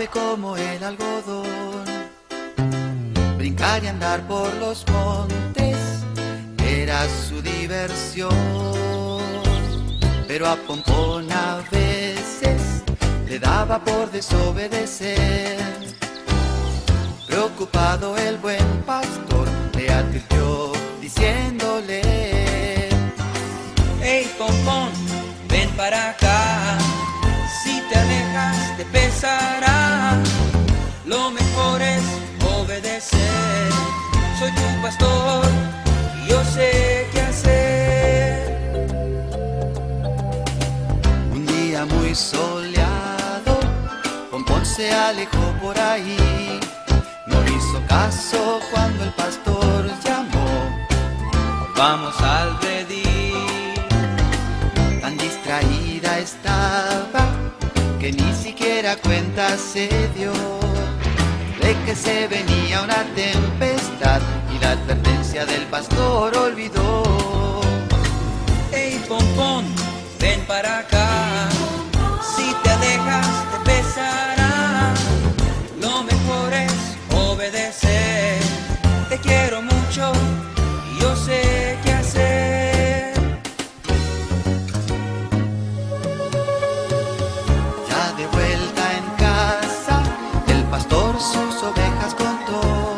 suave como el algodón. Brincar y andar por los montes era su diversión. Pero a Pompón a veces le daba por desobedecer. Preocupado el buen pastor le advirtió diciéndole: Hey Pompón, ven para acá. Si te alejas te pesará. Lo mejor es obedecer. Soy tu pastor y yo sé qué hacer. Un día muy soleado, Pompón se alejó por ahí. No hizo caso cuando el pastor llamó: Vamos al redil. Tan distraída estaba que ni siquiera cuenta se dio de que se venía una tempestad y la advertencia del pastor olvidó. Hey Pompón, ven para acá. Si te alejas te pesará. Lo mejor es obedecer. Te quiero mucho y yo sé qué hacer. Ya de vuelta en casa, el pastor sus ovejas contó.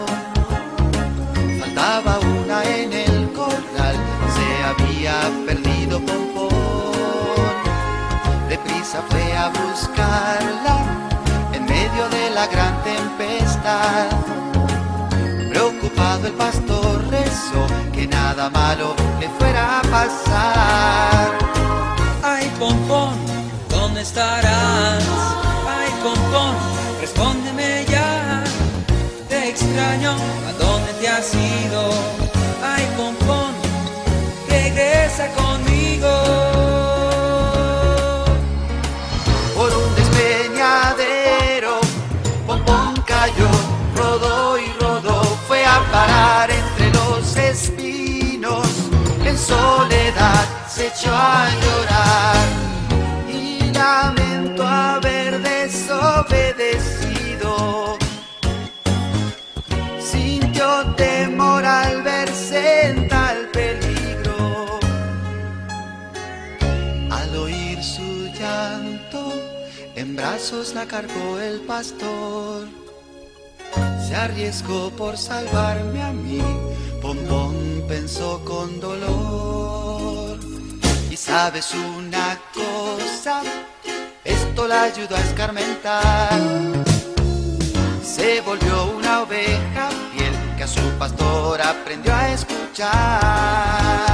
Faltaba una en el corral, se había perdido Pompón. Deprisa fue a buscarla en medio de la gran tempestad. Preocupado el pastor rezó que nada malo le fuera a pasar. Ay Pompón, ¿dónde estarás? Ay Pompón, respóndeme ya. Te extraño, ¿a dónde te has ido? Ay Pompón, regresa conmigo. Por un despeñadero, Pompón cayó, rodó y rodó, fue a parar entre los espinos. En soledad se echó a llorar y lamentó haber desobedecido. Sintió temor al verse en tal peligro. Al oír su llanto, en brazos la cargó el pastor. Se arriesgó por salvarme a mí, Pompón pensó con dolor. Y sabes una cosa, esto la ayudó a escarmentar. Se volvió una oveja fiel que a su pastor aprendió a escuchar.